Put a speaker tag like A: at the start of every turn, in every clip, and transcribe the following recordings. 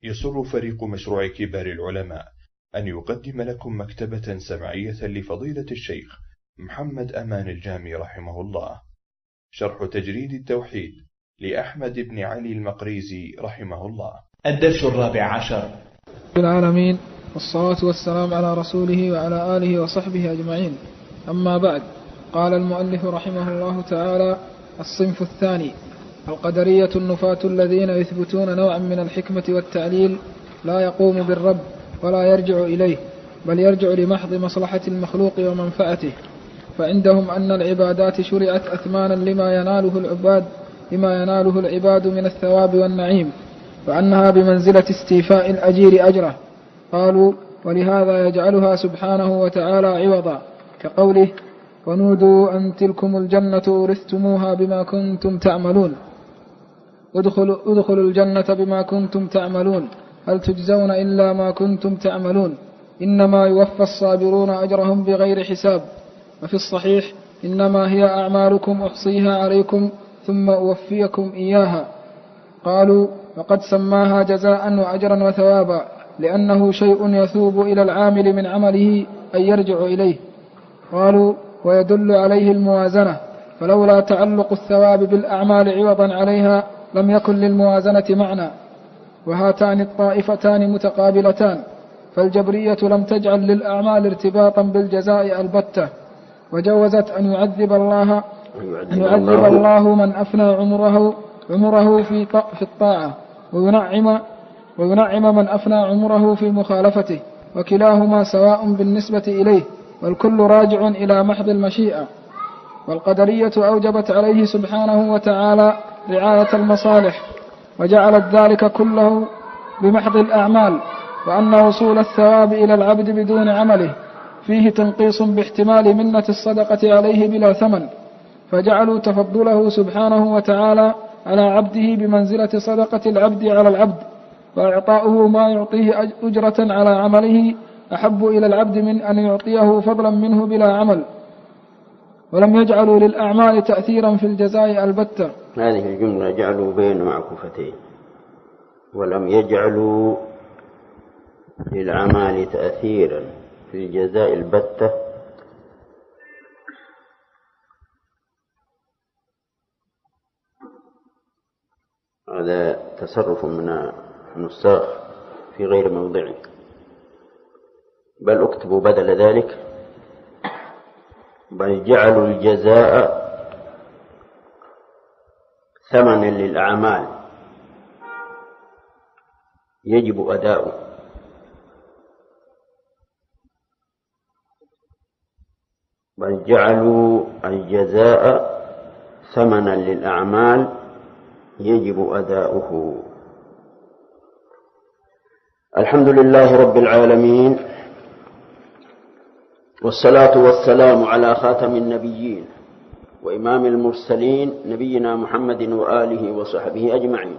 A: يسر فريق مشروع كبار العلماء أن يقدم لكم مكتبة سمعية لفضيلة الشيخ محمد أمان الجامي رحمه الله، شرح تجريد التوحيد لأحمد بن علي المقريزي رحمه الله.
B: الدرس 14.
C: العالمين، والصلاة والسلام على رسوله وعلى آله وصحبه أجمعين. أما بعد، قال المؤلف رحمه الله تعالى: الصنف الثاني القدرية النفاة الذين يثبتون نوعا من الحكمة والتعليل لا يقوم بالرب ولا يرجع إليه، بل يرجع لمحض مصلحة المخلوق ومنفعته. فعندهم أن العبادات شرعت أثمانا لما يناله العباد من الثواب والنعيم، وأنها بمنزلة استيفاء الأجير أجره. قالوا: ولهذا يجعلها سبحانه وتعالى عوضا، كقوله: ونودوا أن تلكم الجنة أورثتموها بما كنتم تعملون، ادخلوا الجنة بما كنتم تعملون، هل تجزون إلا ما كنتم تعملون، إنما يوفى الصابرون أجرهم بغير حساب. وفي الصحيح: إنما هي أعمالكم أحصيها عليكم ثم أوفيكم إياها. قالوا: وقد سماها جزاء وأجرا وثوابا، لأنه شيء يثوب إلى العامل من عمله أن يرجع إليه. قالوا: ويدل عليه الموازنة، فلولا تعلق الثواب بالأعمال عوضا عليها لم يكن للموازنة معنى. وهاتان الطائفتان متقابلتان، فالجبرية لم تجعل للأعمال ارتباطا بالجزاء البتة، وجوزت أن يعذب الله من أفنى عمره في الطاعة، وينعم من أفنى عمره في مخالفته، وكلاهما سواء بالنسبة إليه، والكل راجع إلى محض المشيئة. والقدرية أوجبت عليه سبحانه وتعالى رعاية المصالح، وجعلت ذلك كله بمحض الأعمال، وأن وصول الثواب إلى العبد بدون عمله فيه تنقيص باحتمال منة الصدقة عليه بلا ثمن، فجعلوا تفضله سبحانه وتعالى على عبده بمنزلة صدقة العبد على العبد، وإعطاؤه ما يعطيه أجرة على عمله أحب إلى العبد من أن يعطيه فضلا منه بلا عمل. ولم يجعلوا للأعمال تأثيرا في الجزاء البتة.
D: هذه الجملة جعلوا بين معكوفتين، ولم يجعلوا للأعمال تأثيرا في الجزاء البتة. هذا تصرف من النساخ في غير موضعه، بل اكتبوا بدل ذلك: بل جعلوا الجزاء ثمنا للأعمال يجب أداؤه. بل جعلوا الجزاء ثمنا للأعمال يجب أداؤه. الحمد لله رب العالمين، والصلاة والسلام على خاتم النبيين وإمام المرسلين نبينا محمد وآله وصحبه أجمعين.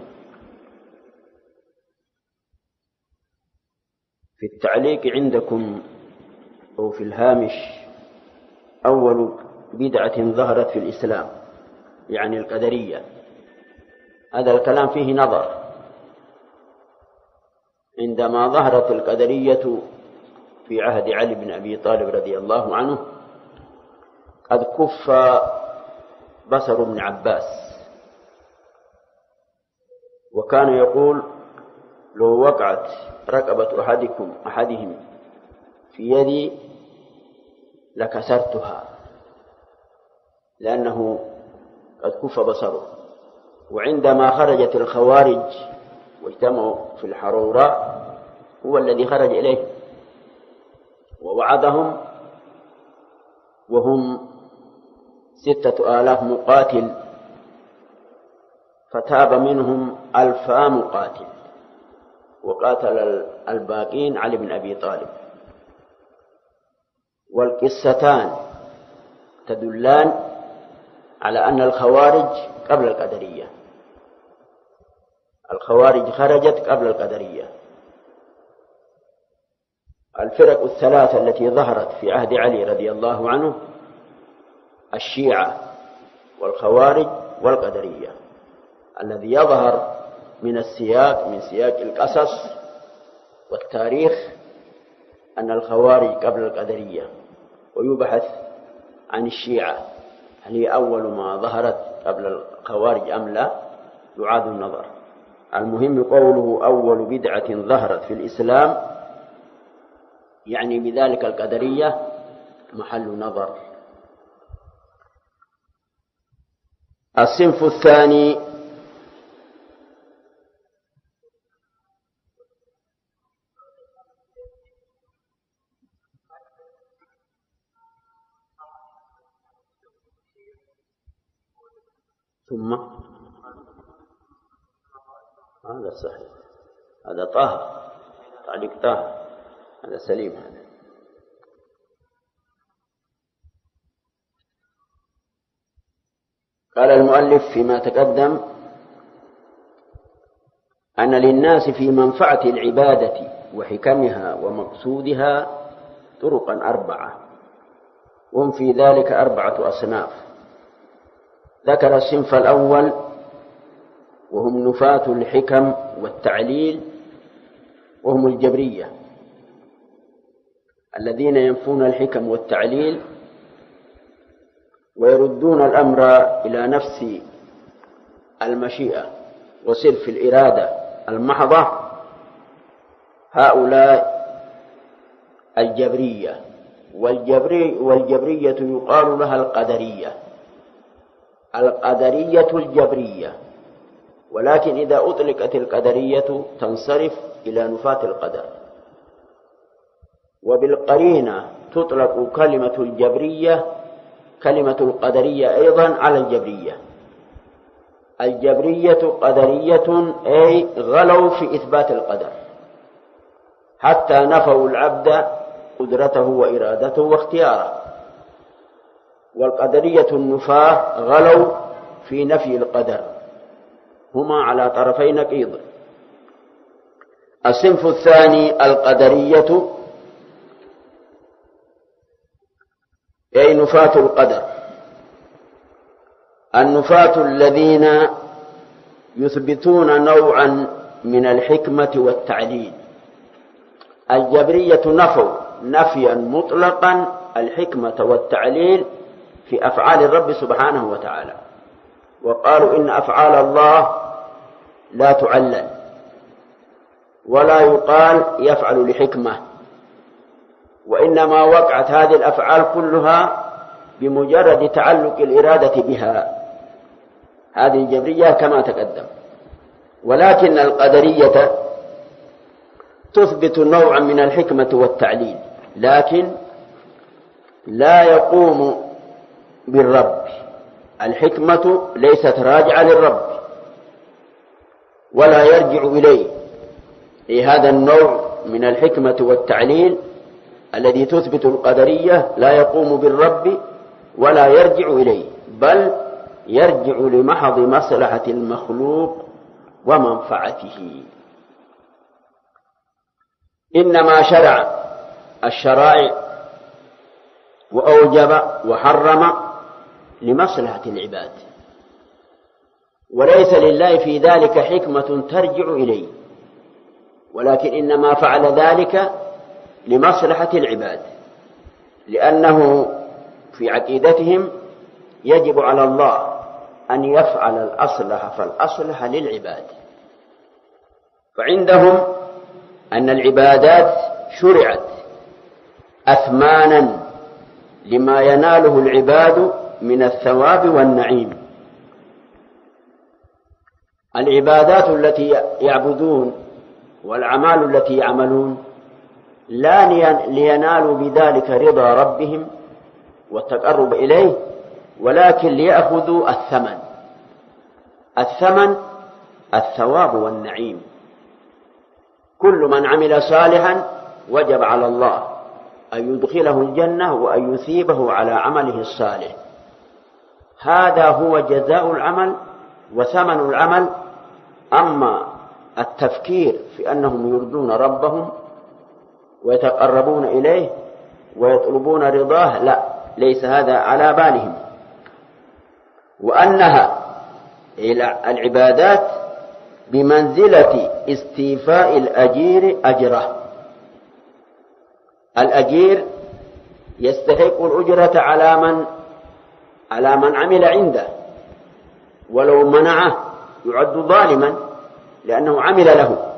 D: في التعليق عندكم أو في الهامش: أول بدعة ظهرت في الإسلام، يعني القدرية. هذا الكلام فيه نظر. عندما ظهرت القدرية في عهد علي بن أبي طالب رضي الله عنه قد كف بصر ابن عباس، وكان يقول: لو وقعت رقبة أحدهم في يدي لكسرتها، لأنه قد كف بصره. وعندما خرجت الخوارج واجتمعوا في الحروراء هو الذي خرج إليه ووعدهم، وهم 6,000 مقاتل، فتاب منهم 1000 مقاتل، وقاتل الباقين علي بن أبي طالب. والقصتان تدلان على أن الخوارج قبل القدرية. الخوارج خرجت قبل القدرية. الفرق الثلاثة التي ظهرت في عهد علي رضي الله عنه: الشيعة والخوارج والقدرية. الذي يظهر من سياق القصص والتاريخ أن الخوارج قبل القدرية، ويبحث عن الشيعة هل هي أول ما ظهرت قبل الخوارج أم لا، يعاد النظر. المهم قوله أول بدعة ظهرت في الإسلام يعني بذلك القدرية محل نظر. الصنف الثاني ثم هذا صحيح، هذا طه تعليق طه، هذا سليم. هذا قال المؤلف فيما تقدم أن للناس في منفعة العبادة وحكمها ومقصودها طرقا 4، وهم في ذلك 4 أصناف. ذكر الصنف الأول وهم نفاة الحكم والتعليل، وهم الجبرية الذين ينفون الحكم والتعليل ويردون الأمر إلى نفس المشيئة وصرف الإرادة المحضة. هؤلاء الجبرية، والجبرية يقال لها القدرية الجبرية، ولكن إذا أطلقت القدرية تنصرف إلى نفاة القدر، وبالقرينة تطلق كلمة الجبرية كلمة القدرية أيضا على الجبرية. الجبرية قدرية أي غلوا في إثبات القدر حتى نفوا العبد قدرته وإرادته واختياره، والقدرية النفاة غلوا في نفي القدر، هما على طرفي نقيض. الصنف الثاني القدرية أي نفاة القدر، النفاة الذين يثبتون نوعا من الحكمة والتعليل. الجبرية نفوا نفيا مطلقا الحكمة والتعليل في أفعال الرب سبحانه وتعالى، وقالوا إن أفعال الله لا تعلل ولا يقال يفعل لحكمة، وإنما وقعت هذه الأفعال كلها بمجرد تعلق الإرادة بها. هذه الجبرية كما تقدم. ولكن القدرية تثبت نوعا من الحكمة والتعليل، لكن لا يقوم بالرب. الحكمة ليست راجعة للرب ولا يرجع إليه. هذا النوع من الحكمة والتعليل الذي تثبت القدرية لا يقوم بالرب ولا يرجع إليه، بل يرجع لمحض مصلحة المخلوق ومنفعته. إنما شرع الشرائع وأوجب وحرم لمصلحة العباد، وليس لله في ذلك حكمة ترجع إليه، ولكن إنما فعل ذلك لمصلحة العباد، لأنه في عقيدتهم يجب على الله أن يفعل الأصلح فالأصلح للعباد. فعندهم أن العبادات شرعت أثمانا لما يناله العباد من الثواب والنعيم. العبادات التي يعبدون والأعمال التي يعملون لا لينالوا بذلك رضا ربهم والتقرب إليه، ولكن ليأخذوا الثمن الثواب والنعيم. كل من عمل صالحا وجب على الله أن يدخله الجنة وأن يثيبه على عمله الصالح. هذا هو جزاء العمل وثمن العمل. أما التفكير في أنهم يرضون ربهم ويتقربون إليه ويطلبون رضاه، لا، ليس هذا على بالهم. وأنها العبادات بمنزلة استيفاء الأجير أجره. الأجير يستحق الأجرة على من عمل عنده، ولو منعه يعد ظالما لأنه عمل له.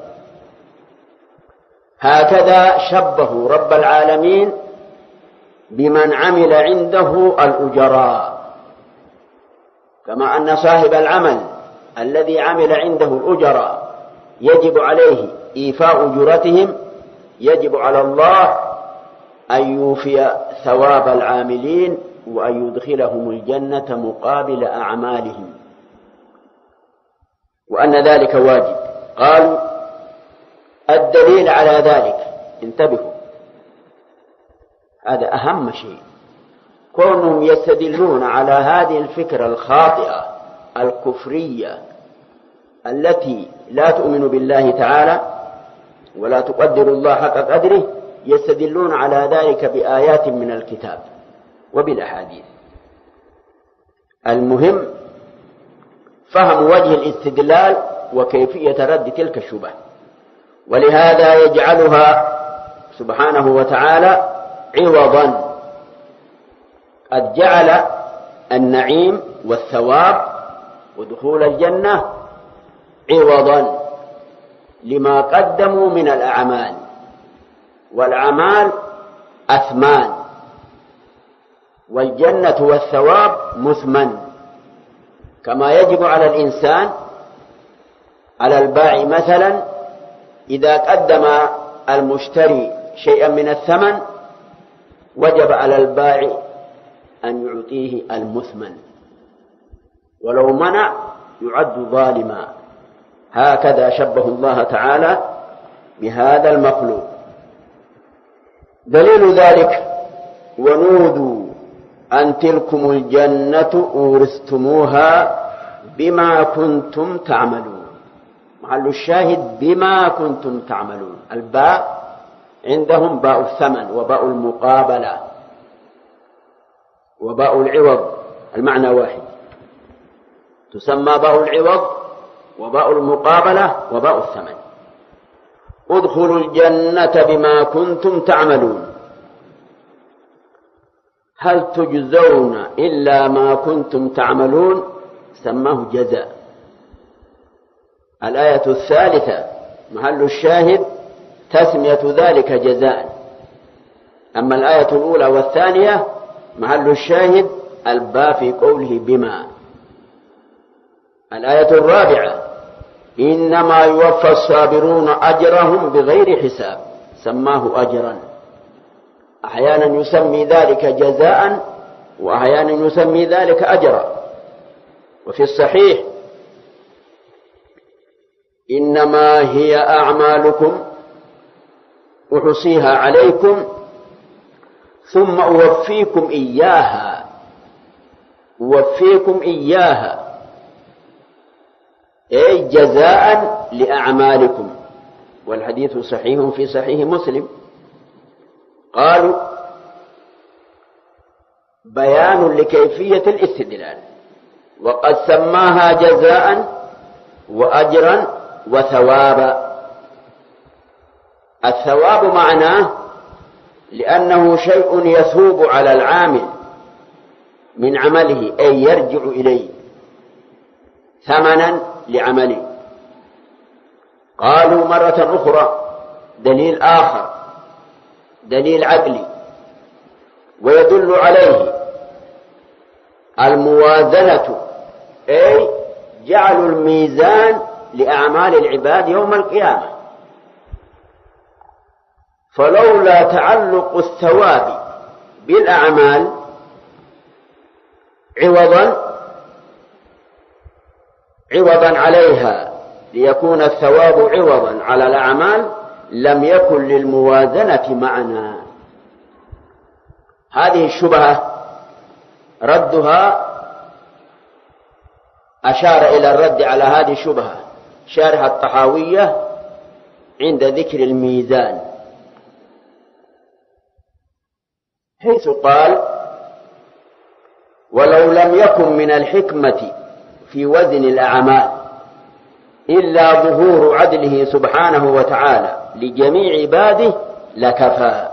D: هكذا شبهوا رب العالمين بمن عمل عنده الأجراء، كما أن صاحب العمل الذي عمل عنده الأجراء يجب عليه إيفاء أجرتهم، يجب على الله أن يوفي ثواب العاملين وأن يدخلهم الجنة مقابل أعمالهم، وأن ذلك واجب. قالوا الدليل على ذلك، انتبهوا، هذا أهم شيء، كونهم يستدلون على هذه الفكرة الخاطئة الكفرية التي لا تؤمن بالله تعالى ولا تقدر الله حق قدره، يستدلون على ذلك بآيات من الكتاب وبالأحاديث. المهم فهم وجه الاستدلال وكيفية رد تلك الشبهة، ولهذا يجعلها سبحانه وتعالى عوضا. قد جعل النعيم والثواب ودخول الجنة عوضا لما قدموا من الأعمال، والأعمال أثمان، والجنة والثواب مثمن. كما يجب على الإنسان على البائع مثلا إذا قدم المشتري شيئا من الثمن وجب على البائع أن يعطيه المثمن، ولو منع يعد ظالما. هكذا شبه الله تعالى بهذا المخلوق. دليل ذلك ونودوا أن تلكم الجنة أورثتموها بما كنتم تعملون. محل الشاهد بما كنتم تعملون. الباء عندهم باء الثمن وباء المقابلة وباء العوض، المعنى واحد، تسمى باء العوض وباء المقابلة وباء الثمن. ادخلوا الجنة بما كنتم تعملون هل تجزون إلا ما كنتم تعملون، سماه جزاء. الآية الثالثة محل الشاهد تسمية ذلك جزاء. أما الآية الأولى والثانية محل الشاهد الباء في قوله بما. الآية الرابعة إنما يوفى الصابرون أجرهم بغير حساب، سماه أجرا. أحيانا يسمي ذلك جزاء وأحيانا يسمي ذلك أجرا. وفي الصحيح إنما هي أعمالكم أحصيها عليكم ثم أوفيكم إياها، أوفيكم إياها أي جزاء لأعمالكم. والحديث صحيح في صحيح مسلم. قالوا بيان لكيفية الاستدلال، وقد سماها جزاء وأجرا وثوابا. الثواب معناه لأنه شيء يثوب على العامل من عمله، أي يرجع إليه ثمنا لعمله. قالوا مرة أخرى دليل آخر، دليل عقلي ويدل عليه الموازنة، أي جعل الميزان لأعمال العباد يوم القيامة. فلولا تعلق الثواب بالأعمال عوضا عليها ليكون الثواب عوضا على الأعمال لم يكن للموازنة معنى. هذه الشبهة ردها أشار إلى الرد على هذه الشبهة شارح الطحاوية عند ذكر الميزان، حيث قال ولو لم يكن من الحكمة في وزن الأعمال إلا ظهور عدله سبحانه وتعالى لجميع عباده لكفى،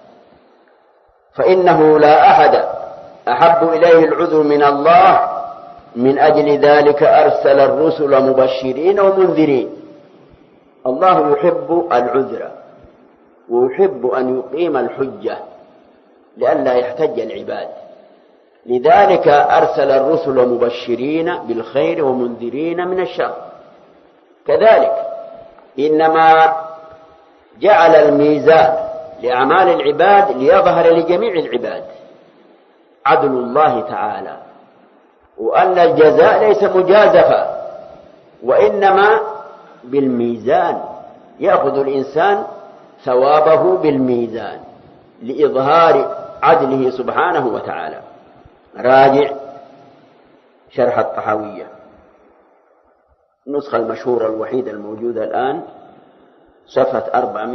D: فإنه لا أحد أحب إليه العذر من الله، من أجل ذلك أرسل الرسل مبشرين ومنذرين. الله يحب العذر ويحب أن يقيم الحجة لئلا يحتج العباد، لذلك أرسل الرسل مبشرين بالخير ومنذرين من الشر. كذلك إنما جعل الميزان لأعمال العباد ليظهر لجميع العباد عدل الله تعالى، وأن الجزاء ليس مجازفة، وإنما بالميزان يأخذ الإنسان ثوابه بالميزان لإظهار عدله سبحانه وتعالى. راجع شرح الطحاوية، النسخة المشهورة الوحيدة الموجودة الآن، صفحة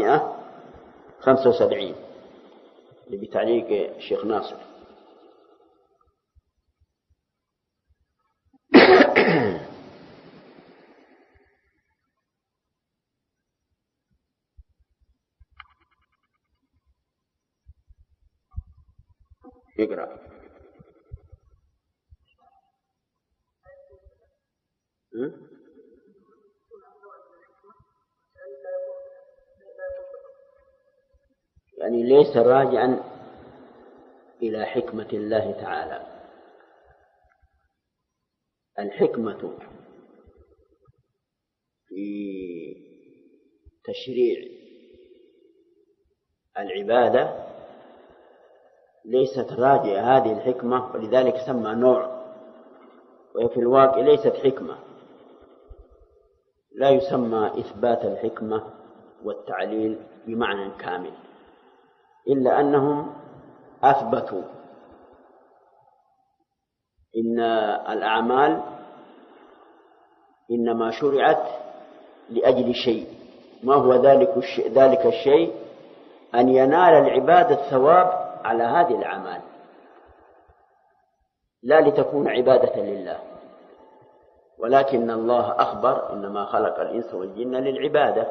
D: 475 اللي بتعليق الشيخ ناصر. اقرأ. يعني ليس راجعا إلى حكمة الله تعالى. الحكمة في تشريع العبادة ليست راجعة هذه الحكمة، ولذلك سمى نوع، وفي الواقع ليست حكمة. لا يسمى إثبات الحكمة والتعليل بمعنى كامل، إلا أنهم أثبتوا إن الأعمال إنما شرعت لأجل شيء، ما هو ذلك الشيء؟ أن ينال العباد الثواب على هذه الأعمال، لا لتكون عبادة لله، ولكن الله أخبر إنما خلق الإنس والجن للعبادة.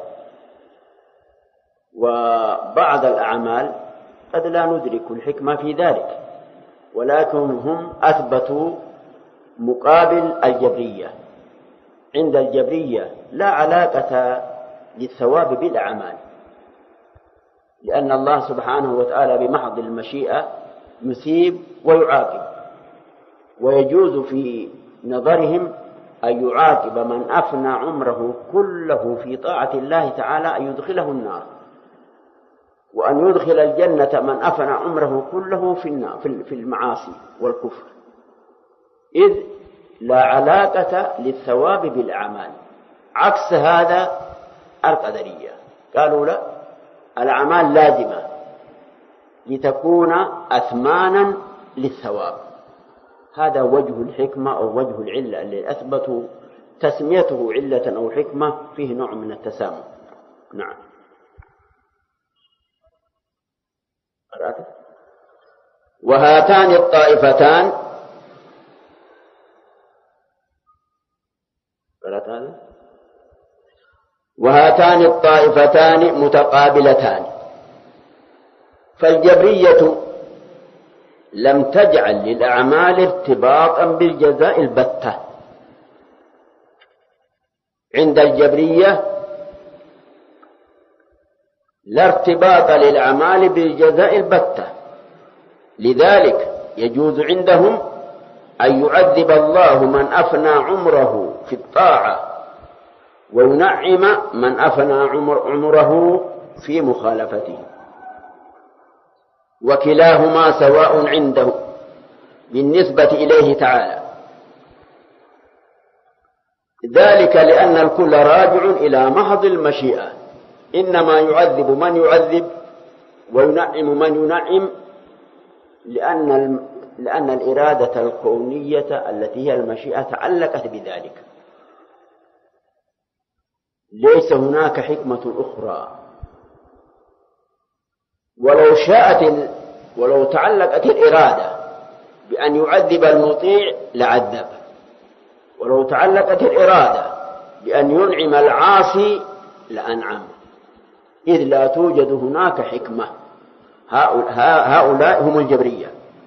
D: وبعض الأعمال قد لا ندرك الحكمة في ذلك، ولكن هم أثبتوا مقابل الجبرية. عند الجبرية لا علاقة للثواب بالأعمال، لأن الله سبحانه وتعالى بمحض المشيئة يثيب ويعاقب، ويجوز في نظرهم أن يعاقب من أفنى عمره كله في طاعة الله تعالى أن يدخله النار، وأن يدخل الجنة من أفنى عمره كله في المعاصي والكفر، إذ لا علاقة للثواب بالأعمال. عكس هذا القدرية قالوا لا، الأعمال لازمة لتكون أثمانا للثواب. هذا وجه الحكمة أو وجه العلة اللي أثبتوا تسميته علة أو حكمة فيه نوع من التسامح. نعم. وهاتان الطائفتان متقابلتان، فالجبرية لم تجعل للأعمال ارتباطا بالجزاء البتة. عند الجبرية لا ارتباط للأعمال بالجزاء البتة، لذلك يجوز عندهم أن يعذب الله من أفنى عمره في الطاعة، وينعم من أفنى عمره في مخالفته، وكلاهما سواء عنده بالنسبة إليه تعالى، ذلك لأن الكل راجع إلى محض المشيئة، إنما يعذب من يعذب وينعم من ينعم، لأن الإرادة الكونية التي هي المشيئة تعلقت بذلك، ليس هناك حكمة أخرى. ولو تعلقت الإرادة بأن يعذب المطيع لعذب، ولو تعلقت الإرادة بأن ينعم العاصي لأنعم، إذ لا توجد هناك حكمة. هؤلاء هم الجبرية.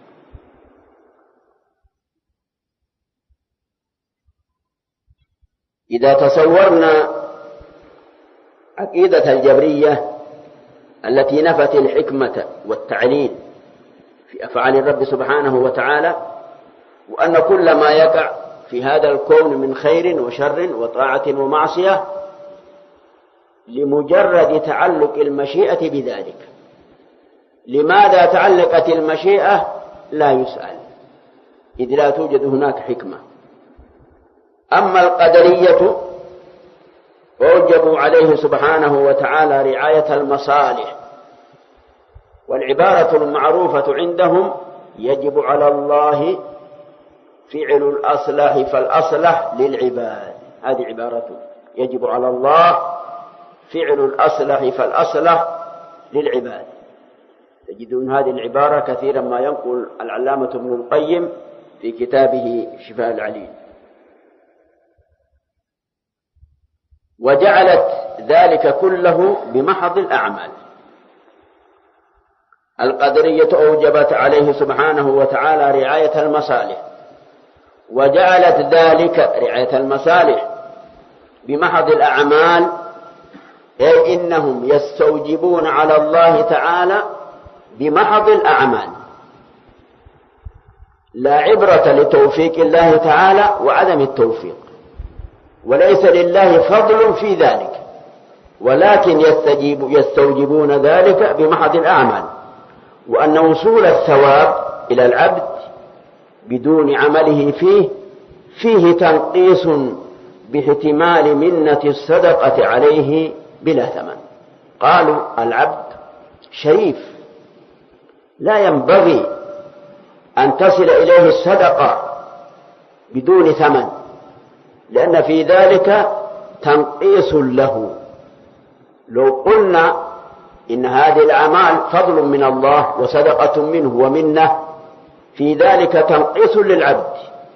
D: إذا تصورنا عقيدة الجبرية التي نفت الحكمة والتعليل في أفعال الرب سبحانه وتعالى، وأن كل ما يقع في هذا الكون من خير وشر وطاعة ومعصية لمجرد تعلق المشيئة بذلك. لماذا تعلقت المشيئة؟ لا يسأل، إذ لا توجد هناك حكمة. أما القدرية أوجبوا عليه سبحانه وتعالى رعاية المصالح، والعبارة المعروفة عندهم يجب على الله فعل الأصلح فالأصلح للعباد. هذه عبارته، يجب على الله فعل الأصلح فالأصلح للعباد. تجدون هذه العبارة كثيرا ما ينقل العلامة ابن القيم في كتابه شفاء العليل. وجعلت ذلك كله بمحض الأعمال. القدرية أوجبت عليه سبحانه وتعالى رعاية المصالح، وجعلت ذلك رعاية المصالح بمحض الأعمال، أي إنهم يستوجبون على الله تعالى بمحض الأعمال، لا عبرة لتوفيق الله تعالى وعدم التوفيق، وليس لله فضل في ذلك، ولكن يستوجبون ذلك بمحض الأعمال. وأن وصول الثواب إلى العبد بدون عمله فيه تنقيص باحتمال منة الصدقة عليه بلا ثمن. قالوا العبد شريف لا ينبغي أن تصل إليه الصدقة بدون ثمن، لأن في ذلك تنقيص له. لو قلنا إن هذه الأعمال فضل من الله وصدقة منه ومنه، في ذلك تنقيص للعبد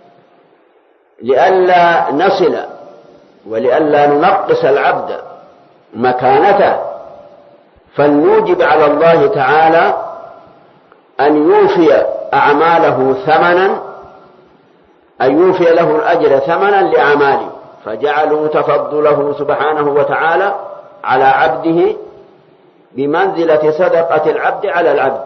D: لئلا نصل ولئلا ننقص العبد مكانته، فلنوجب على الله تعالى أن يوفي أعماله ثمنا، أن يوفي له الأجر ثمنا لأعماله، فجعلوا تفضله سبحانه وتعالى على عبده بمنزلة صدقة العبد على العبد،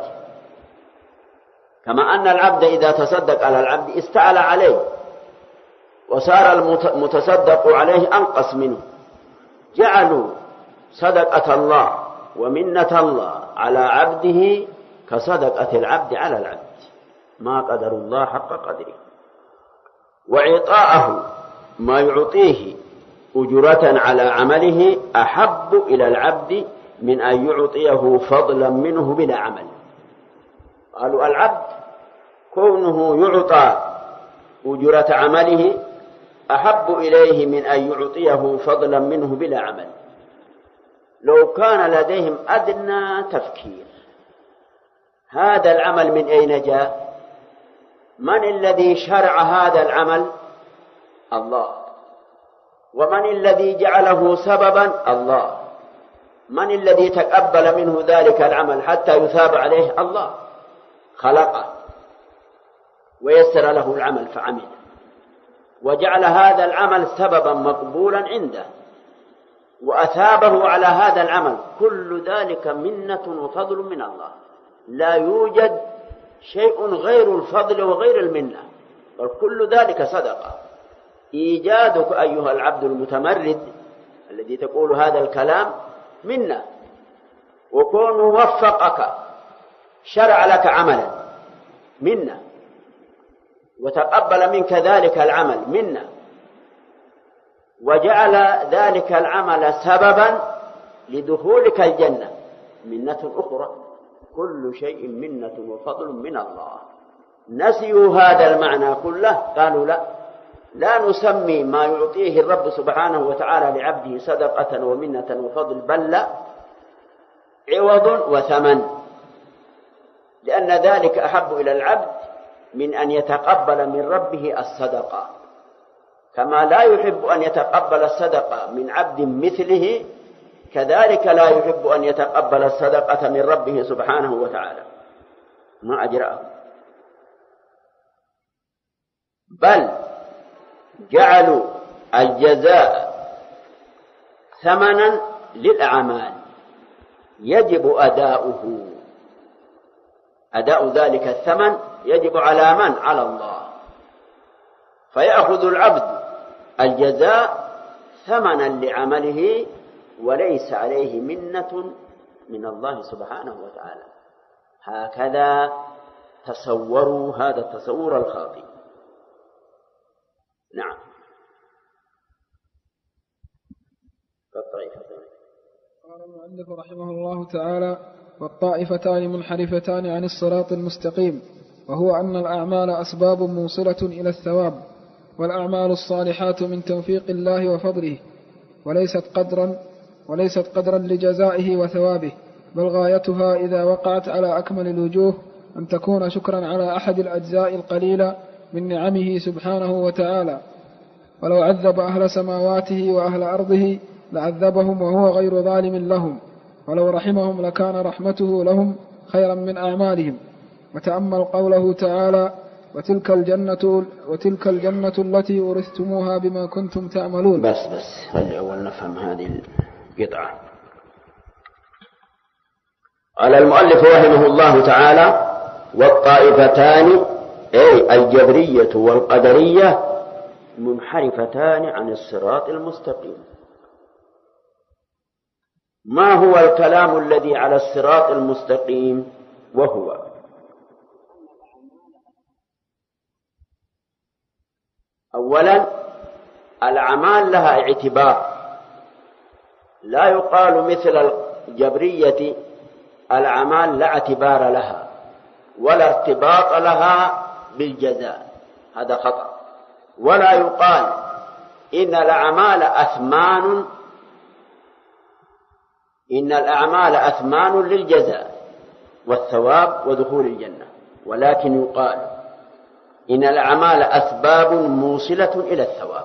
D: كما أن العبد إذا تصدق على العبد استعلى عليه وصار المتصدق عليه أنقص منه. جعلوا صدقة الله ومنة الله على عبده كصدقة العبد على العبد، ما قدر الله حق قدره. وعطاءه ما يعطيه أجرة على عمله أحب إلى العبد من أن يعطيه فضلا منه بلا عمل. قالوا العبد كونه يعطى أجرة عمله أحب إليه من أن يعطيه فضلا منه بلا عمل. لو كان لديهم أدنى تفكير، هذا العمل من أين جاء؟ من الذي شرع هذا العمل؟ الله. ومن الذي جعله سببا؟ الله. من الذي تقبل منه ذلك العمل حتى يثاب عليه؟ الله. خلقه ويسر له العمل فعمل، وجعل هذا العمل سببا مقبولا عنده، وأثابه على هذا العمل. كل ذلك منة وفضل من الله، لا يوجد شيء غير الفضل وغير المنة، بل كل ذلك صدقة. إيجادك أيها العبد المتمرد الذي تقول هذا الكلام منة، وكونه وفقك شرع لك عملا منة، وتقبل منك ذلك العمل منة، وجعل ذلك العمل سببا لدخولك الجنة منة أخرى. كل شيء منة وفضل من الله. نسيوا هذا المعنى كله، قالوا لا نسمي ما يعطيه الرب سبحانه وتعالى لعبده صدقة ومنة وفضل، بل لا، عوض وثمن، لأن ذلك أحب إلى العبد من أن يتقبل من ربه الصدقة. كما لا يحب أن يتقبل الصدقة من عبد مثله، كذلك لا يحب أن يتقبل الصدقة من ربه سبحانه وتعالى، ما أجرأه. بل جعلوا الجزاء ثمنا للأعمال يجب أداء ذلك الثمن يجب على من؟ على الله. فيأخذ العبد الجزاء ثمنا لعمله وليس عليه منة من الله سبحانه وتعالى. هكذا تصوروا هذا التصور الخاطئ. نعم.
C: قال المؤلف رحمه الله تعالى: والطائفتان منحرفتان عن الصراط المستقيم، وهو أن الأعمال أسباب موصلة إلى الثواب، والأعمال الصالحات من توفيق الله وفضله، وليست قدرا لجزائه وثوابه، بل غايتها إذا وقعت على أكمل الوجوه أن تكون شكرا على أحد الأجزاء القليلة من نعمه سبحانه وتعالى. ولو عذب أهل سماواته وأهل أرضه لعذبهم وهو غير ظالم لهم، ولو رحمهم لكان رحمته لهم خيرا من أعمالهم. وتأمل قوله تعالى: وتلك الجنة التي أورثتموها بما كنتم تعملون.
D: بس خلي أول نفهم هذه القطعة. قال المؤلف رحمه الله تعالى: والطائفتان أي الجبرية والقدرية منحرفتان عن الصراط المستقيم. ما هو الكلام الذي على الصراط المستقيم؟ وهو أولا الأعمال لها اعتبار، لا يقال مثل الجبرية الأعمال لا اعتبار لها ولا ارتباط لها بالجزاء، هذا خطأ. ولا يقال إن الأعمال أثمان للجزاء والثواب ودخول الجنة، ولكن يقال إن الأعمال أسباب موصلة إلى الثواب.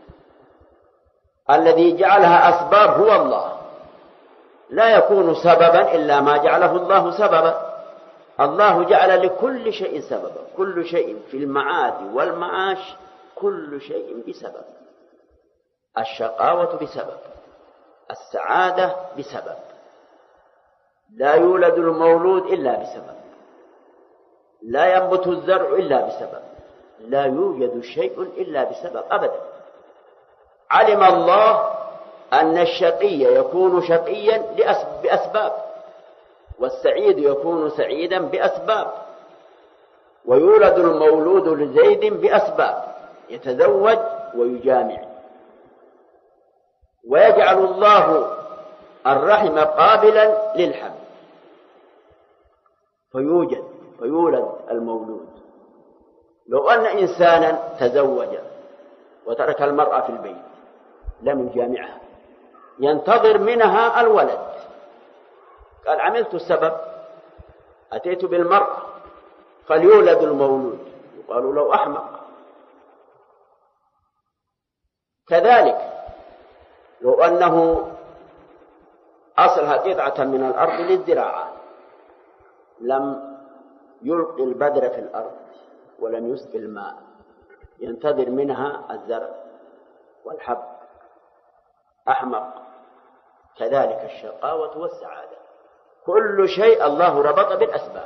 D: الذي جعلها أسباب هو الله، لا يكون سببا إلا ما جعله الله سببا. الله جعل لكل شيء سببا، كل شيء في المعاد والمعاش كل شيء بسبب. الشقاوة بسبب، السعادة بسبب، لا يولد المولود إلا بسبب، لا ينبت الزرع إلا بسبب، لا يوجد شيء إلا بسبب أبدا. علم الله أن الشقي يكون شقيا بأسباب، والسعيد يكون سعيدا بأسباب، ويولد المولود لزيد بأسباب، يتزوج ويجامع. ويجعل الله الرحم قابلا للحمل فيولد المولود. لو أن إنسانا تزوج وترك المرأة في البيت لم يجامعها، ينتظر منها الولد، قال عملت السبب، أتيت بالمرأة فليولد المولود، يقال له أحمق. كذلك لو أنه أصلها قطعة من الأرض للزراعة، لم يلقي البذر في الأرض ولم يسقي الماء، ينتظر منها الزرع والحب، أحمق. كذلك الشقاوة والسعادة، كل شيء الله ربط بالأسباب.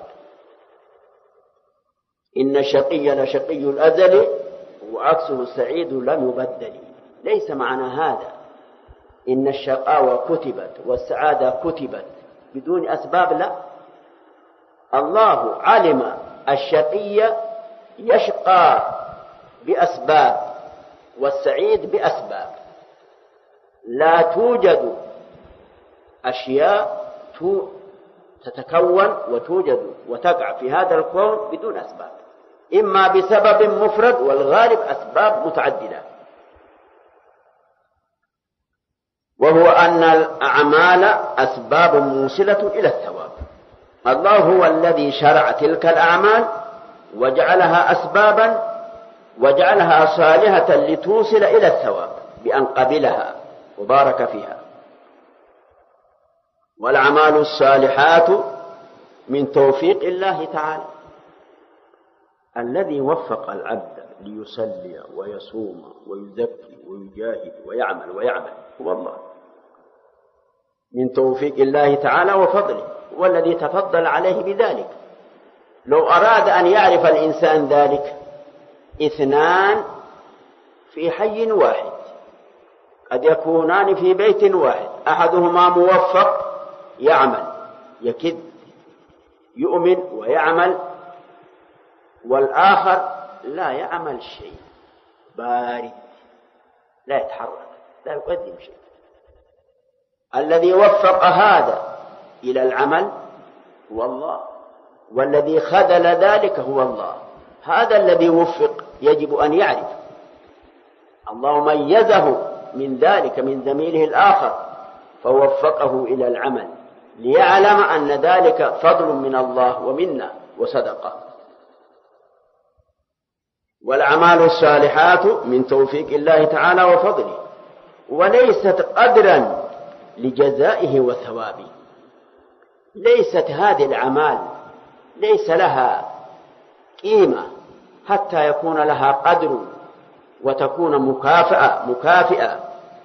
D: إن الشقي لشقي الأزل وعكسه السعيد لم يبدل. ليس معنى هذا إن الشقاوة كتبت والسعادة كتبت بدون أسباب، لا. الله علم الشقي يشقى بأسباب والسعيد بأسباب. لا توجد أشياء تتكون وتوجد وتقع في هذا الكون بدون أسباب، إما بسبب مفرد والغالب أسباب متعددة. وهو أن الأعمال أسباب موصلة إلى الثواب. الله هو الذي شرع تلك الأعمال وجعلها أسبابا وجعلها صالحة لتوصل إلى الثواب بأن قبلها وبارك فيها. والأعمال الصالحات من توفيق الله تعالى. الذي وفق العبد ليصلي ويصوم ويزكي ويجاهد ويعمل هو الله، من توفيق الله تعالى وفضله، والذي تفضل عليه بذلك. لو أراد أن يعرف الإنسان ذلك، اثنان في حي واحد قد يكونان في بيت واحد، أحدهما موفق يعمل يكد يؤمن ويعمل، والآخر لا يعمل شيء، بارد لا يتحرك لا يقدم شيء. الذي وفق هذا إلى العمل هو الله، والذي خذل ذلك هو الله. هذا الذي وفق يجب أن يعرف الله ميزه من ذلك من زميله الآخر فوفقه إلى العمل، ليعلم أن ذلك فضل من الله ومنا وصدقه. والأعمال الصالحات من توفيق الله تعالى وفضله، وليست قدرا لجزائه وثوابه. ليست هذه الأعمال ليس لها قيمة حتى يكون لها قدر وتكون مكافئة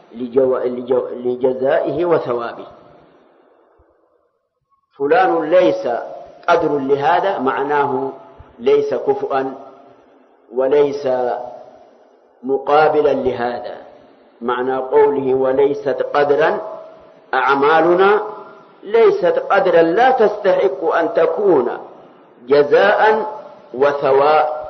D: لجزائه وثوابه. فلان ليس قدر لهذا معناه ليس كفؤا وليس مقابلا لهذا. معنى قوله وليست قدرا، أعمالنا ليست قدرا لا تستحق أن تكون جزاء وثواب،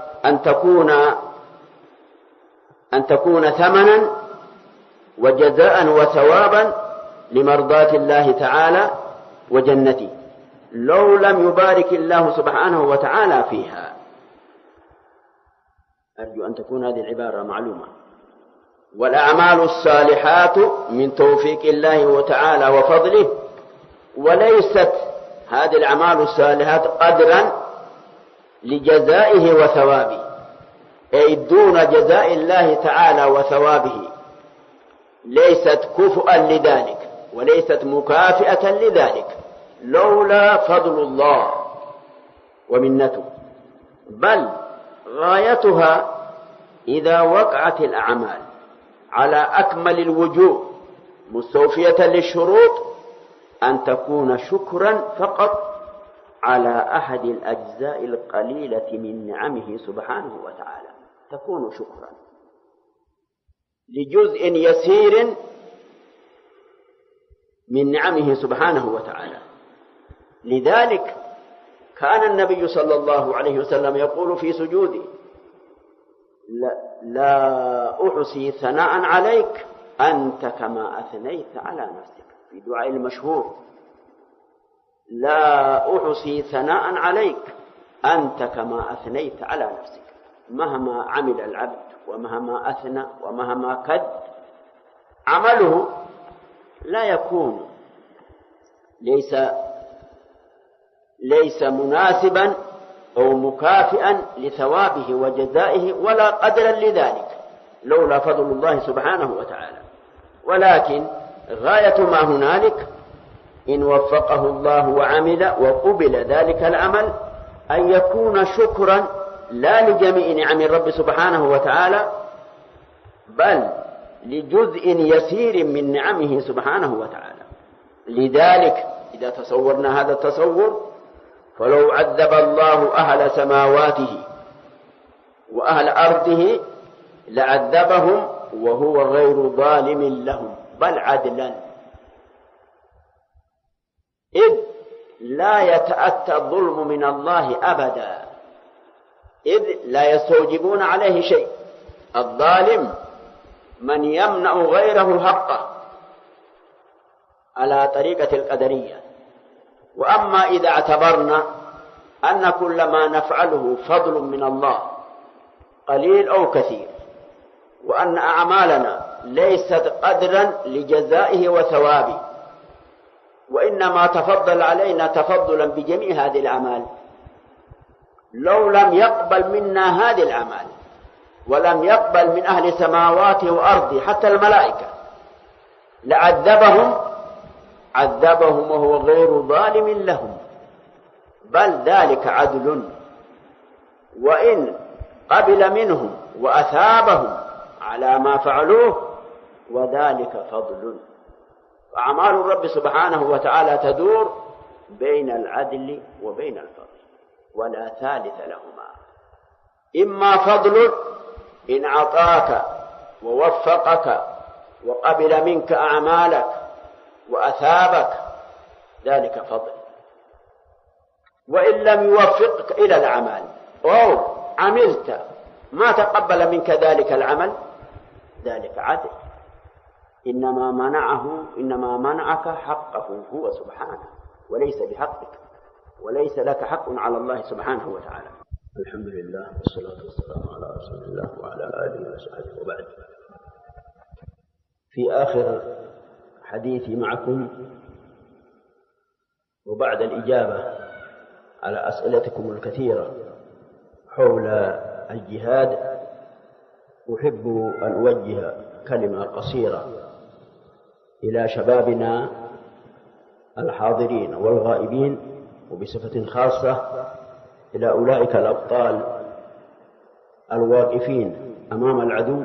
D: أن تكون ثمنا وجزاء وثوابا لمرضاة الله تعالى وجنته، لو لم يبارك الله سبحانه وتعالى فيها. أرجو أن تكون هذه العبارة معلومة. والأعمال الصالحات من توفيق الله تعالى وفضله، وليست هذه الأعمال الصالحات قدرا لجزائه وثوابه، أي دون جزاء الله تعالى وثوابه، ليست كفؤا لذلك وليست مكافئة لذلك لولا فضل الله ومنته، بل غايتها إذا وقعت الأعمال على أكمل الوجوه مستوفية للشروط أن تكون شكرا فقط على أحد الأجزاء القليلة من نعمه سبحانه وتعالى، تكون شكرا لجزء يسير من نعمه سبحانه وتعالى. لذلك كان النبي صلى الله عليه وسلم يقول في سجوده: لا أحصي ثناء عليك أنت كما أثنيت على نفسك، في دعاء المشهور: لا أحصي ثناء عليك أنت كما أثنيت على نفسك. مهما عمل العبد ومهما أثنى ومهما كد عمله لا يكون ليس مناسبا أو مكافئا لثوابه وجزائه ولا قدرا لذلك لولا فضل الله سبحانه وتعالى. ولكن غاية ما هنالك إن وفقه الله وعمل وقبل ذلك العمل أن يكون شكرا لا لجميع نعم الرب سبحانه وتعالى، بل لجزء يسير من نعمه سبحانه وتعالى. لذلك إذا تصورنا هذا التصور، فلو عذب الله أهل سماواته وأهل أرضه لعذبهم وهو غير ظالم لهم بل عدلا، إذ لا يتأتى الظلم من الله أبدا، إذ لا يستوجبون عليه شيء. الظالم من يمنع غيره حقه على طريقة القدرية. وأما إذا اعتبرنا أن كل ما نفعله فضل من الله قليل أو كثير، وأن أعمالنا ليست قدرا لجزائه وثوابه، وإنما تفضل علينا تفضلا بجميع هذه الأعمال، لو لم يقبل منا هذه الأعمال ولم يقبل من أهل سماواته وأرضه حتى الملائكة عذبهم وهو غير ظالم لهم، بل ذلك عدل. وإن قبل منهم وأثابهم على ما فعلوه وذلك فضل. أعمال الرب سبحانه وتعالى تدور بين العدل وبين الفضل ولا ثالث لهما. إما فضل إن أعطاك ووفقك وقبل منك أعمالك وأثابك، ذلك فضل. وإن لم يوفقك إلى الأعمال أو عملت ما تقبل منك ذلك العمل، ذلك عدل. إنما منعك حقه هو سبحانه وليس بحقك، وليس لك حق على الله سبحانه وتعالى. الحمد لله والصلاة والسلام على رسول الله وعلى آله وصحبه وبعد. في آخر حديثي معكم وبعد الإجابة على أسئلتكم الكثيرة حول الجهاد، أحب أن أوجه كلمة قصيرة إلى شبابنا الحاضرين والغائبين، وبصفة خاصة إلى أولئك الأبطال الواقفين أمام العدو.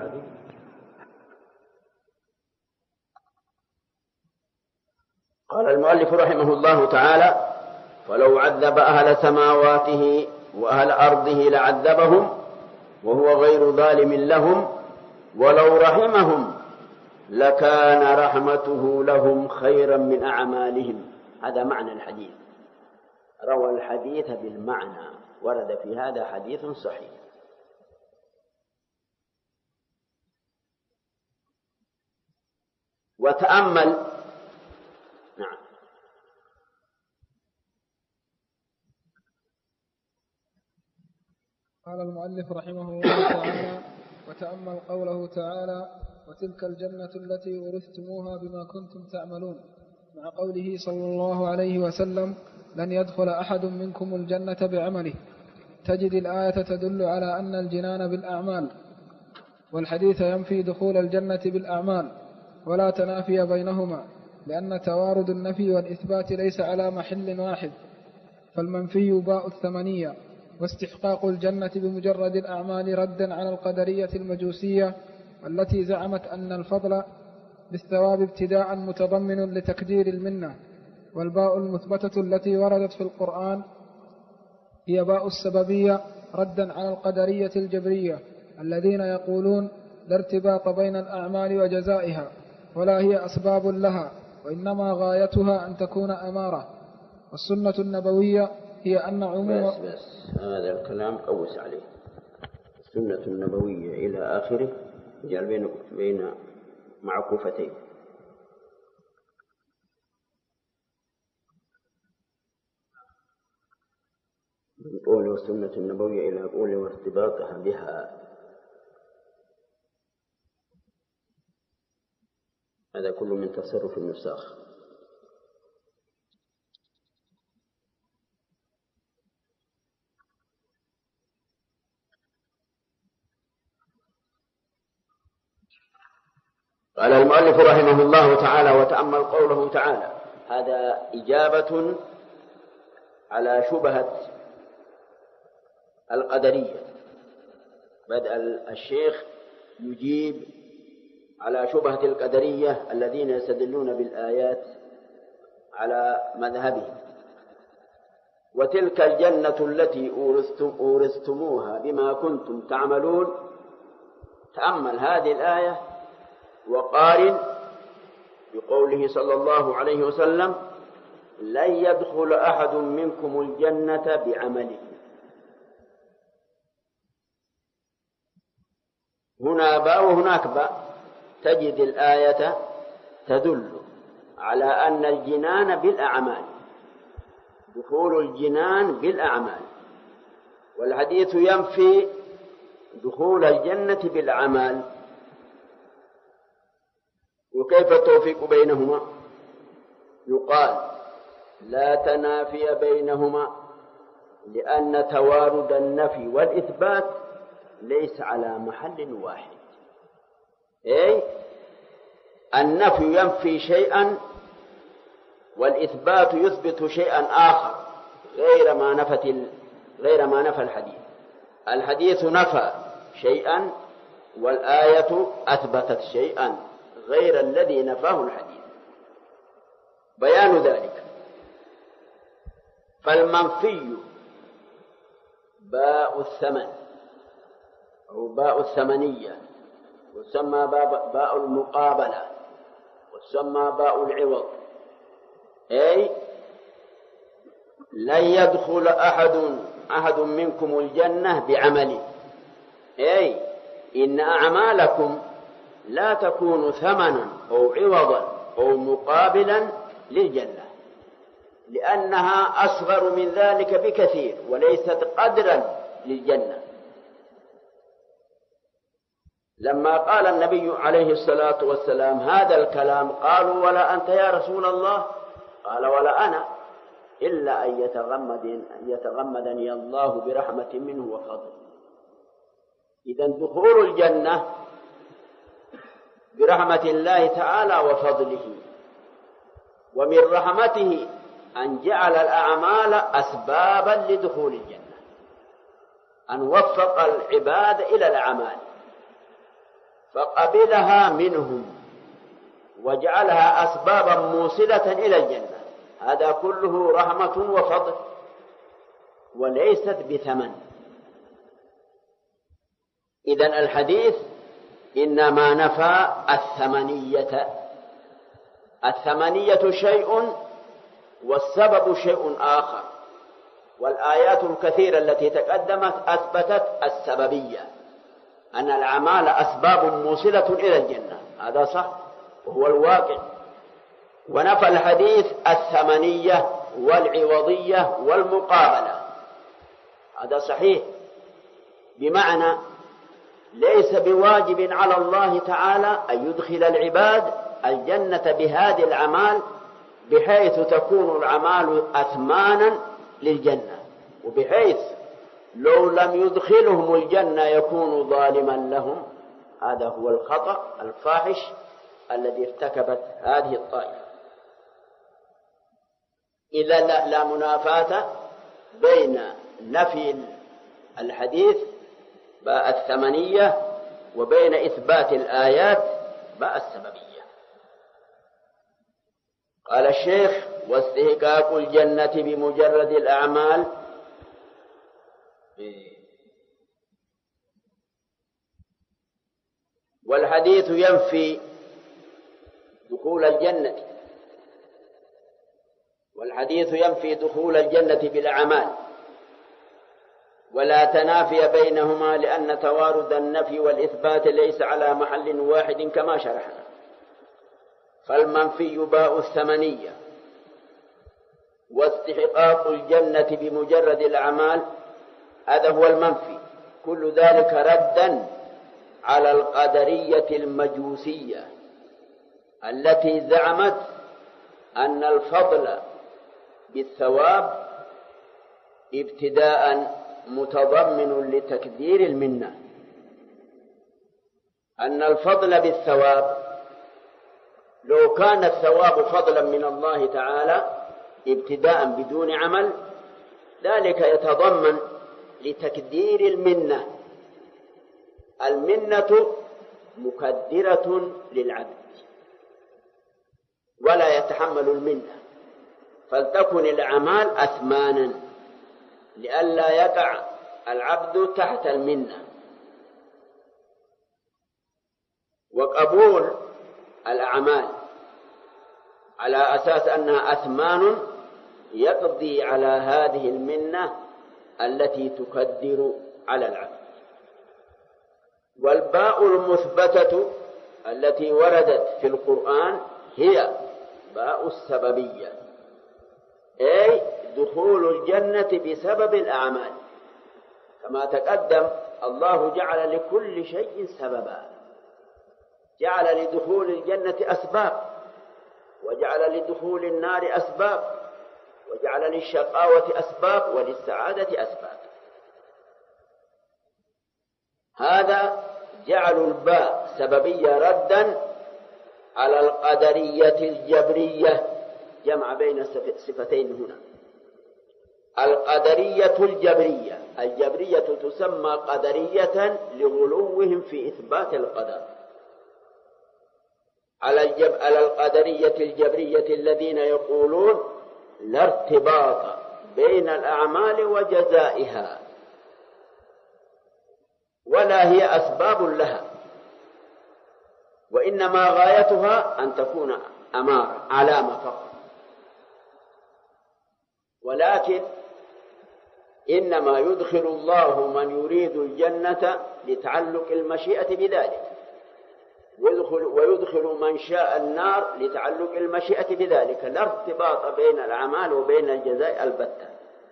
D: قال المؤلف رحمه الله تعالى: فلو عذب أهل سماواته وأهل أرضه لعذبهم وهو غير ظالم لهم، ولو رحمهم لكان رحمته لهم خيرا من أعمالهم. هذا معنى الحديث. روى الحديث بالمعنى، ورد في هذا حديث صحيح. وتأمل. نعم.
C: قال المؤلف رحمه الله تعالى: وتأمل قوله تعالى: وتلك الجنة التي أورثتموها بما كنتم تعملون، مع قوله صلى الله عليه وسلم: لن يدخل أحد منكم الجنة بعمله. تجد الآية تدل على أن الجنان بالأعمال، والحديث ينفي دخول الجنة بالأعمال، ولا تنافي بينهما، لأن توارد النفي والإثبات ليس على محل واحد، فالمنفي باء الثمنية، واستحقاق الجنة بمجرد الأعمال ردا على القدرية المجوسية التي زعمت أن الفضل بالثواب ابتداء متضمن لتقدير المنة. والباء المثبتة التي وردت في القرآن هي باء السببية ردا على القدرية الجبرية الذين يقولون لا ارتباط بين الأعمال وجزائها، ولا هي أسباب لها، وإنما غايتها أن تكون أمارة. والسنة النبوية هي أن عموم
D: بس هذا الكلام قوس عليه. السنة النبوية إلى آخره يجعل بين معكوفتين. من قول والسنة النبوية إلى قول وارتباطها بها، هذا كله من تصرف النساخ. قال المؤلف رحمه الله تعالى: وتأمل قوله تعالى. هذا إجابة على شبهة القدرية. بدأ الشيخ يجيب على شبهة القدرية الذين يستدلون بالآيات على مذهبهم. وتلك الجنة التي أورثتموها بما كنتم تعملون. تأمل هذه الآية وقارن بقوله صلى الله عليه وسلم: لن يدخل أحد منكم الجنة بعمله. هنا باء وهناك باء. تجد الآية تدل على أن الجنان بالأعمال، دخول الجنان بالأعمال، والحديث ينفي دخول الجنة بالأعمال. وكيف التوفيق بينهما؟ يقال لا تنافي بينهما، لأن توارد النفي والإثبات ليس على محل واحد، أي النفي ينفي شيئا والإثبات يثبت شيئا آخر غير ما نفى الحديث. الحديث نفى شيئا والآية أثبتت شيئا غير الذي نفاه الحديث. بيان ذلك: فالمنفي باء الثمن أو باء الثمنية، وتسمى باء المقابلة، وتسمى باء العوض، أي لن يدخل أحد منكم الجنة بعمله، أي إن أعمالكم لا تكون ثمنا أو عوضا أو مقابلا للجنة، لأنها أصغر من ذلك بكثير وليست قدرا للجنة. لما قال النبي عليه الصلاة والسلام هذا الكلام قالوا: ولا أنت يا رسول الله؟ قال: ولا أنا، إلا أن يتغمدني الله برحمة منه وفضل. إذن دخول الجنة برحمة الله تعالى وفضله، ومن رحمته أن جعل الأعمال أسبابا لدخول الجنة، أن وفق العباد إلى الأعمال فقبلها منهم وجعلها أسبابا موصلة إلى الجنة. هذا كله رحمة وفضل وليست بثمن. إذن الحديث إنما نفى الثمنية شيء والسبب شيء آخر، والآيات الكثيرة التي تقدمت أثبتت السببية، أن الأعمال أسباب موصلة إلى الجنة، هذا صح وهو الواقع. ونفى الحديث الثمنية والعوضية والمقابلة، هذا صحيح، بمعنى ليس بواجب على الله تعالى أن يدخل العباد الجنة بهذه الأعمال بحيث تكون الأعمال أثمانا للجنة، وبحيث لو لم يدخلهم الجنة يكون ظالما لهم. هذا هو الخطأ الفاحش الذي ارتكبت هذه الطائفة. إذا لا منافاة بين نفي الحديث باء الثمنية وبين إثبات الآيات باء السببية. قال الشيخ: واستحقاق الجنة بمجرد الأعمال والحديث ينفي دخول الجنة بالأعمال، ولا تنافي بينهما، لأن توارد النفي والإثبات ليس على محل واحد كما شرحنا. فالمنفي باء الثمنية، واستحقاق الجنة بمجرد الأعمال، هذا هو المنفي. كل ذلك ردا على القدرية المجوسية التي زعمت أن الفضل بالثواب ابتداء متضمن لتكدير المنة، أن الفضل بالثواب لو كان الثواب فضلا من الله تعالى ابتداء بدون عمل، ذلك يتضمن لتكدير المنة. المنة مكدرة للعبد ولا يتحمل المنة، فلتكن الأعمال أثمانا لئلا يقع العبد تحت المنة. وقبول الأعمال على أساس أنها أثمان يقضي على هذه المنة التي تقدر على العبد. والباء المثبتة التي وردت في القرآن هي باء السببية، أي دخول الجنة بسبب الأعمال. كما تقدم الله جعل لكل شيء سببا، جعل لدخول الجنة أسباب، وجعل لدخول النار أسباب، وجعل للشقاوة أسباب وللسعادة أسباب. هذا جعلوا الباء سببية ردا على القدرية الجبرية، جمع بين صفتين هنا. القدرية الجبرية، الجبرية تسمى قدرية لغلوهم في إثبات القدر، على القدرية الجبرية الذين يقولون لا ارتباط بين الأعمال وجزائها، ولا هي أسباب لها، وإنما غايتها أن تكون أمارة، علامة فقط. ولكن إنما يدخل الله من يريد الجنة لتعلق المشيئة بذلك، ويدخل من شاء النار لتعلق المشيئة بذلك، لا ارتباط بين الأعمال وبين الجزاء البتة.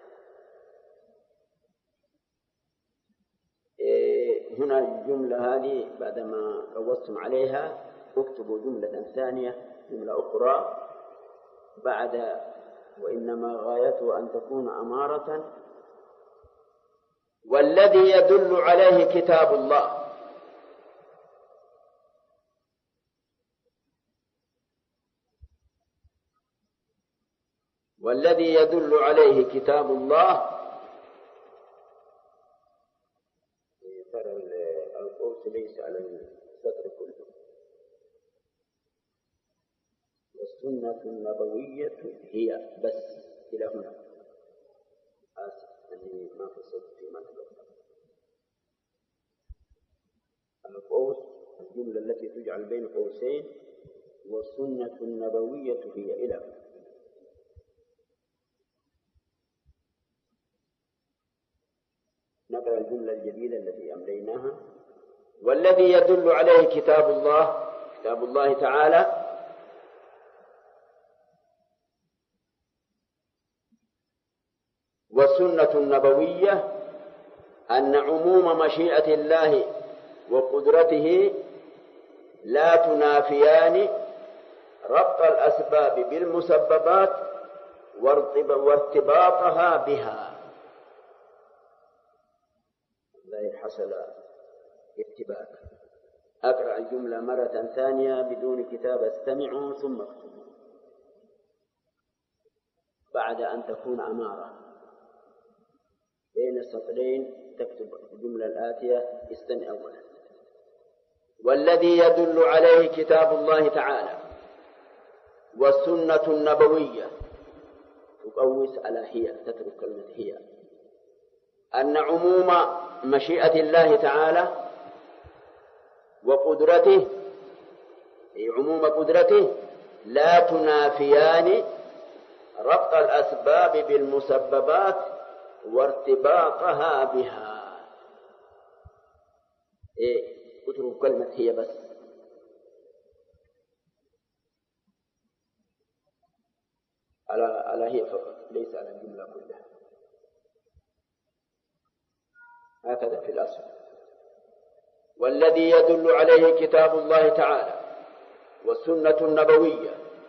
D: هنا الجملة هذه بعدما قوستم عليها اكتبوا جملة ثانية، جملة أخرى بعد وإنما غايته أن تكون أمارة، والذي يدل عليه كتاب الله. والذي يدل عليه كتاب الله. ترى القوس ليس على السطر كله. والسنة النبوية هي بس إلى هنا. آسف أني ما في صوت في مطلب. القوس الجملة التي تجعل بين قوسين، والسنة النبوية هي إلى هنا. نقرأ الجملة الجديدة التي أمليناها. والذي يدل عليه كتاب الله، كتاب الله تعالى، والسنة النبوية أن عموم مشيئة الله وقدرته لا تنافيان ربط الأسباب بالمسببات وارتباطها بها. لا حصل ارتباط. أقرأ الجملة مرة ثانية بدون كتابة، استمعوا ثم اكتبوا بعد أن تكون أمارة بين السطرين. تكتب الجملة الآتية، استمع أولا. والذي يدل عليه كتاب الله تعالى والسنة النبوية، تقوس على هي، تترك كلمة هي، أن عموم مشيئة الله تعالى وقدرته، أي عموم قدرته، لا تنافيان ربط الأسباب بالمسببات وارتباطها بها. اترك كلمة هي بس. على هي فقط، ليس على الجملة كلها. هكذا في الأصل. والذي يدل عليه كتاب الله تعالى والسنة النبوية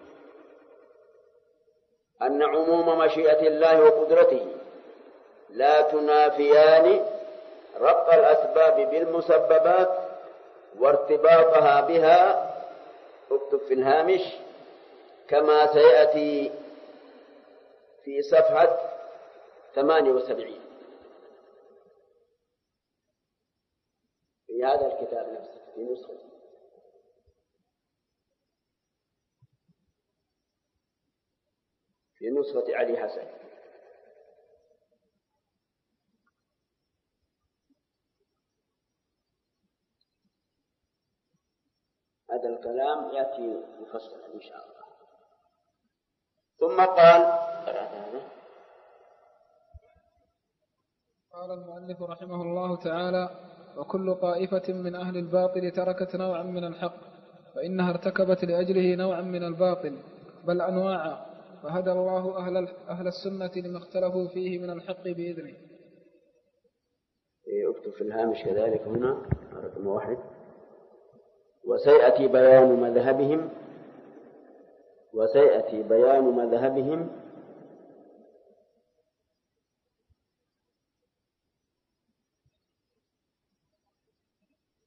D: أن عموم مشيئة الله وقدرته لا تنافيان ربط الأسباب بالمسببات وارتباطها بها. اكتب في الهامش كما سيأتي في صفحة 78 في هذا الكتاب نفسه، في نسخة. في نسخة علي حسن. هذا الكلام يأتي مفصلا إن شاء الله. ثم قال
C: المؤلف رحمه الله تعالى: وكل طائفة من أهل الباطل تركت نوعا من الحق فإنها ارتكبت لأجله نوعا من الباطل، بل أنواعا، فهدى الله أهل السنة لما اختلفوا فيه من الحق بإذنه.
D: اكتب في الهامش كذلك هنا رقم 1. وسيأتي بيان مذهبهم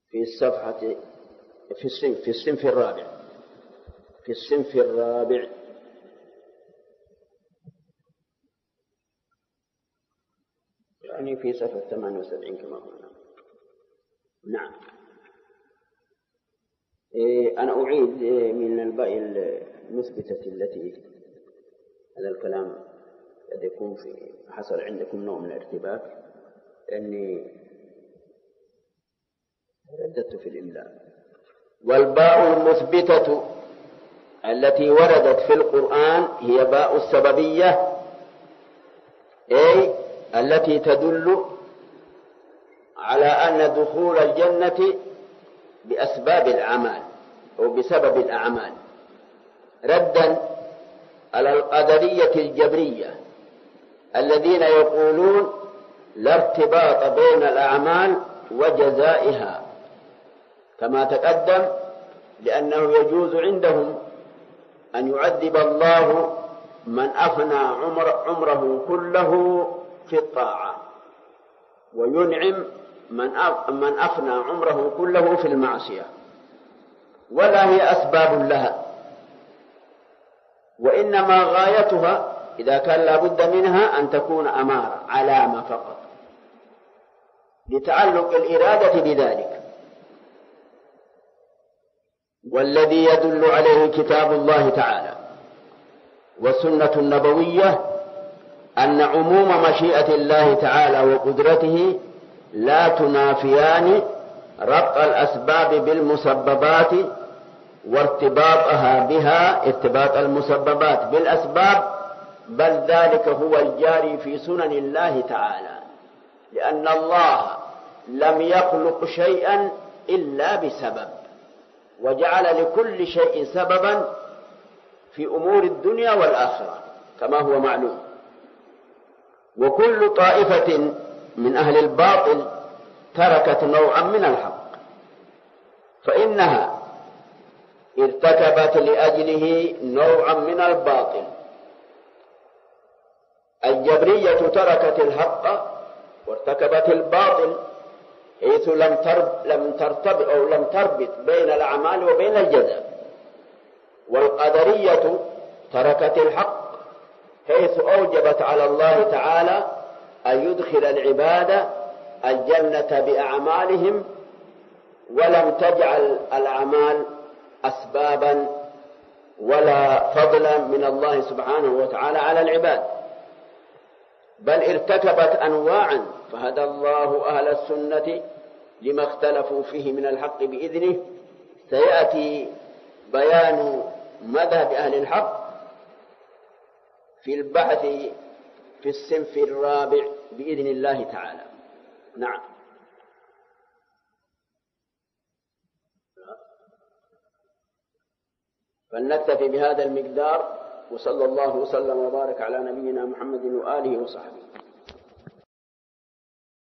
D: في الصفحة في الصنف الرابع، في الصنف الرابع يعني في صفحة 78 كما قلنا. نعم. أنا أعيد من الباقي المثبتة التي هذا الكلام قد يكون حصل عندكم نوع من الارتباك لأني رددت في الإملاء. والباء المثبتة التي وردت في القرآن هي باء السببية، أي التي تدل على أن دخول الجنة بأسباب الأعمال أو بسبب الأعمال، ردا على القدرية الجبرية الذين يقولون لا ارتباط بين الأعمال وجزائها كما تقدم، لأنه يجوز عندهم أن يعذب الله من أفنى عمره كله في الطاعة، وينعم من أفنى عمره كله في المعصية، ولا هي أسباب لها، وإنما غايتها إذا كان لابد منها أن تكون أمارة علامة فقط لتعلق الإرادة بذلك. والذي يدل عليه كتاب الله تعالى والسنة النبوية أن عموم مشيئة الله تعالى وقدرته لا تنافيان ربط الأسباب بالمسببات وارتباطها بها، ارتباط المسببات بالأسباب، بل ذلك هو الجاري في سنن الله تعالى، لأن الله لم يخلق شيئا إلا بسبب، وجعل لكل شيء سببا في أمور الدنيا والآخرة كما هو معلوم. وكل طائفة من أهل الباطل تركت نوعا من الحق فإنها ارتكبت لأجله نوعا من الباطل. الجبرية تركت الحق وارتكبت الباطل حيث لم تربط بين الأعمال وبين الجزاء. والقدرية تركت الحق حيث أوجبت على الله تعالى أن يدخل العباد الجنة بأعمالهم، ولم تجعل الأعمال أسبابا ولا فضلا من الله سبحانه وتعالى على العباد، بل ارتكبت أنواعا، فهدى الله أهل السنة لما اختلفوا فيه من الحق بإذنه. سيأتي بيان مذهب أهل الحق في البحث في الصنف الرابع بإذن الله تعالى. نعم. فلنكتفي بهذا المقدار، وصلى الله وسلم وبارك على نبينا محمد وآله وصحبه.